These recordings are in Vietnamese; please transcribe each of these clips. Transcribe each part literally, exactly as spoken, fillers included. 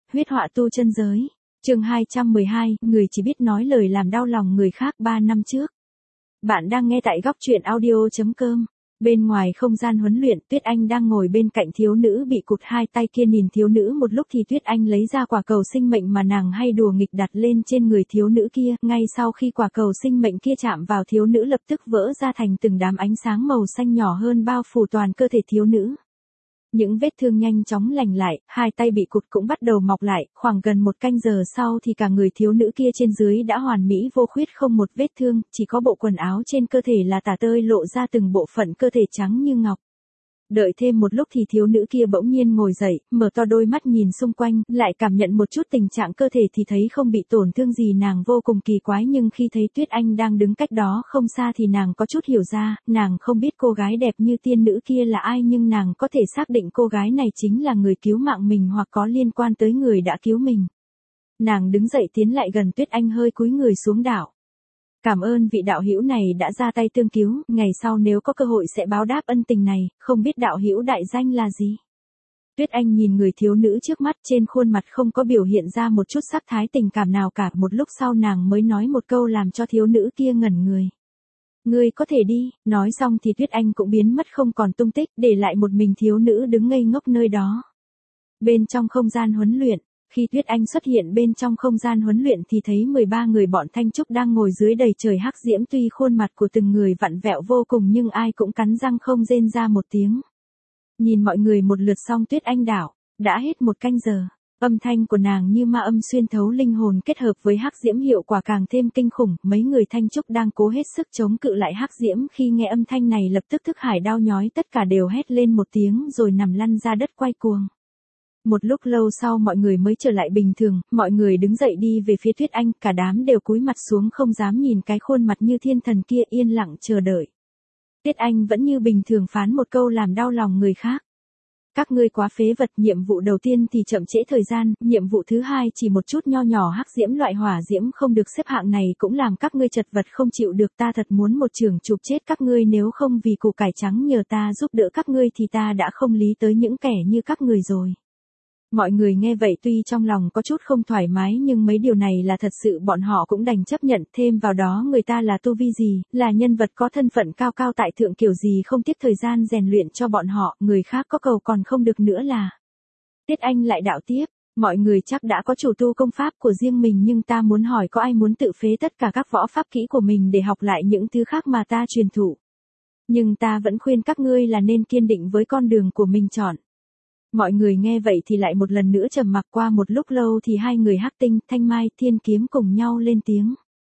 huyết họa tu chân giới. Chương hai trăm mười hai, người chỉ biết nói lời làm đau lòng người khác ba năm trước. Bạn đang nghe tại góc truyện audio chấm com. Bên ngoài không gian huấn luyện, Tuyết Anh đang ngồi bên cạnh thiếu nữ bị cụt hai tay kia nhìn thiếu nữ một lúc thì Tuyết Anh lấy ra quả cầu sinh mệnh mà nàng hay đùa nghịch đặt lên trên người thiếu nữ kia. Ngay sau khi quả cầu sinh mệnh kia chạm vào thiếu nữ lập tức vỡ ra thành từng đám ánh sáng màu xanh nhỏ hơn bao phủ toàn cơ thể thiếu nữ. Những vết thương nhanh chóng lành lại, hai tay bị cụt cũng bắt đầu mọc lại, khoảng gần một canh giờ sau thì cả người thiếu nữ kia trên dưới đã hoàn mỹ vô khuyết không một vết thương, chỉ có bộ quần áo trên cơ thể là tả tơi lộ ra từng bộ phận cơ thể trắng như ngọc. Đợi thêm một lúc thì thiếu nữ kia bỗng nhiên ngồi dậy, mở to đôi mắt nhìn xung quanh, lại cảm nhận một chút tình trạng cơ thể thì thấy không bị tổn thương gì, nàng vô cùng kỳ quái, nhưng khi thấy Tuyết Anh đang đứng cách đó không xa thì nàng có chút hiểu ra, nàng không biết cô gái đẹp như tiên nữ kia là ai nhưng nàng có thể xác định cô gái này chính là người cứu mạng mình hoặc có liên quan tới người đã cứu mình. Nàng đứng dậy tiến lại gần Tuyết Anh hơi cúi người xuống đạo. Cảm ơn vị đạo hữu này đã ra tay tương cứu, ngày sau nếu có cơ hội sẽ báo đáp ân tình này, không biết đạo hữu đại danh là gì? Tuyết Anh nhìn người thiếu nữ trước mắt, trên khuôn mặt không có biểu hiện ra một chút sắc thái tình cảm nào cả, một lúc sau nàng mới nói một câu làm cho thiếu nữ kia ngẩn người. Ngươi có thể đi, nói xong thì Tuyết Anh cũng biến mất không còn tung tích, để lại một mình thiếu nữ đứng ngây ngốc nơi đó. Bên trong không gian huấn luyện. Khi Tuyết Anh xuất hiện bên trong không gian huấn luyện thì thấy mười ba người bọn Thanh Trúc đang ngồi dưới đầy trời hắc diễm, tuy khuôn mặt của từng người vặn vẹo vô cùng nhưng ai cũng cắn răng không rên ra một tiếng. Nhìn mọi người một lượt xong Tuyết Anh đảo, đã hết một canh giờ, âm thanh của nàng như ma âm xuyên thấu linh hồn kết hợp với hắc diễm hiệu quả càng thêm kinh khủng, mấy người Thanh Trúc đang cố hết sức chống cự lại hắc diễm khi nghe âm thanh này lập tức thức hải đau nhói, tất cả đều hét lên một tiếng rồi nằm lăn ra đất quay cuồng. Một lúc lâu sau mọi người mới trở lại bình thường, mọi người đứng dậy đi về phía Tuyết Anh, cả đám đều cúi mặt xuống không dám nhìn cái khuôn mặt như thiên thần kia, yên lặng chờ đợi. Tuyết Anh vẫn như bình thường phán một câu làm đau lòng người khác. Các ngươi quá phế vật, nhiệm vụ đầu tiên thì chậm trễ thời gian, nhiệm vụ thứ hai chỉ một chút nho nhỏ hắc diễm loại hỏa diễm không được xếp hạng này cũng làm các ngươi chật vật không chịu được, ta thật muốn một chưởng chụp chết các ngươi, nếu không vì củ cải trắng nhờ ta giúp đỡ các ngươi thì ta đã không lý tới những kẻ như các người rồi. Mọi người nghe vậy tuy trong lòng có chút không thoải mái nhưng mấy điều này là thật sự bọn họ cũng đành chấp nhận, thêm vào đó người ta là tu vi gì, là nhân vật có thân phận cao cao tại thượng kiểu gì không tiếc thời gian rèn luyện cho bọn họ, người khác có cầu còn không được nữa là. Tuyết Anh lại đạo tiếp, mọi người chắc đã có chủ tu công pháp của riêng mình nhưng ta muốn hỏi có ai muốn tự phế tất cả các võ pháp kỹ của mình để học lại những thứ khác mà ta truyền thụ. Nhưng ta vẫn khuyên các ngươi là nên kiên định với con đường của mình chọn. Mọi người nghe vậy thì lại một lần nữa trầm mặc, qua một lúc lâu thì hai người Hắc Tinh, Thanh Mai, Thiên Kiếm cùng nhau lên tiếng.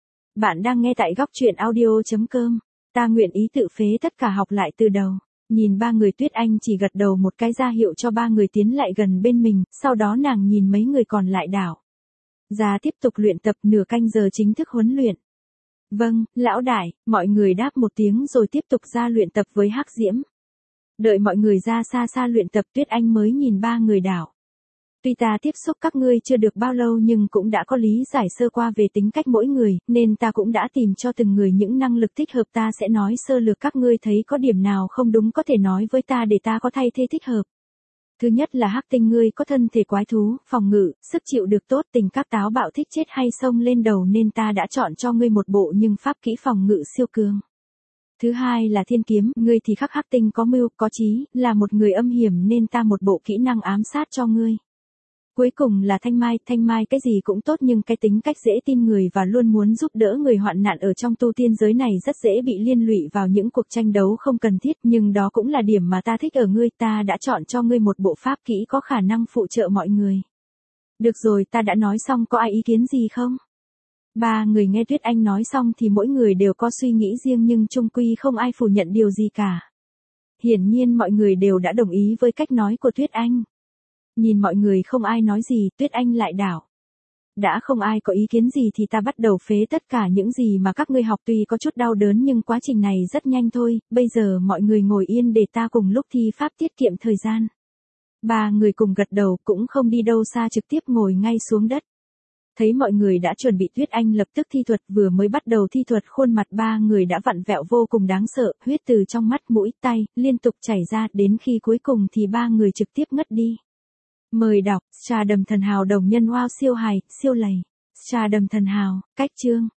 Bạn đang nghe tại góc truyện audio chấm com. Ta nguyện ý tự phế tất cả học lại từ đầu. Nhìn ba người Tuyết Anh chỉ gật đầu một cái ra hiệu cho ba người tiến lại gần bên mình, sau đó nàng nhìn mấy người còn lại đảo. Ra tiếp tục luyện tập, nửa canh giờ chính thức huấn luyện. Vâng, lão đại, mọi người đáp một tiếng rồi tiếp tục ra luyện tập với hắc diễm. Đợi mọi người ra xa xa luyện tập Tuyết Anh mới nhìn ba người đảo. Tuy ta tiếp xúc các ngươi chưa được bao lâu nhưng cũng đã có lý giải sơ qua về tính cách mỗi người, nên ta cũng đã tìm cho từng người những năng lực thích hợp, ta sẽ nói sơ lược, các ngươi thấy có điểm nào không đúng có thể nói với ta để ta có thay thế thích hợp. Thứ nhất là Hắc Tinh, ngươi có thân thể quái thú, phòng ngự, sức chịu được tốt, tình các táo bạo thích chết hay xông lên đầu nên ta đã chọn cho ngươi một bộ nhưng pháp kỹ phòng ngự siêu cường. Thứ hai là Thiên Kiếm, ngươi thì khắc Hắc Tinh có mưu, có trí, là một người âm hiểm nên ta một bộ kỹ năng ám sát cho ngươi. Cuối cùng là Thanh Mai, Thanh Mai cái gì cũng tốt nhưng cái tính cách dễ tin người và luôn muốn giúp đỡ người hoạn nạn ở trong tu tiên giới này rất dễ bị liên lụy vào những cuộc tranh đấu không cần thiết, nhưng đó cũng là điểm mà ta thích ở ngươi, ta đã chọn cho ngươi một bộ pháp kỹ có khả năng phụ trợ mọi người. Được rồi, ta đã nói xong, có ai ý kiến gì không? Ba người nghe Tuyết Anh nói xong thì mỗi người đều có suy nghĩ riêng nhưng chung quy không ai phủ nhận điều gì cả. Hiển nhiên mọi người đều đã đồng ý với cách nói của Tuyết Anh. Nhìn mọi người không ai nói gì, Tuyết Anh lại đảo. Đã không ai có ý kiến gì thì ta bắt đầu phế tất cả những gì mà các ngươi học, tuy có chút đau đớn nhưng quá trình này rất nhanh thôi, bây giờ mọi người ngồi yên để ta cùng lúc thi pháp tiết kiệm thời gian. Ba người cùng gật đầu cũng không đi đâu xa, trực tiếp ngồi ngay xuống đất. Thấy mọi người đã chuẩn bị, Tuyết Anh lập tức thi thuật, vừa mới bắt đầu thi thuật khuôn mặt ba người đã vặn vẹo vô cùng đáng sợ, huyết từ trong mắt, mũi, tay, liên tục chảy ra, đến khi cuối cùng thì ba người trực tiếp ngất đi. Mời đọc, Stardom thần hào đồng nhân wow siêu hài, siêu lầy. Stardom thần hào, cách chương.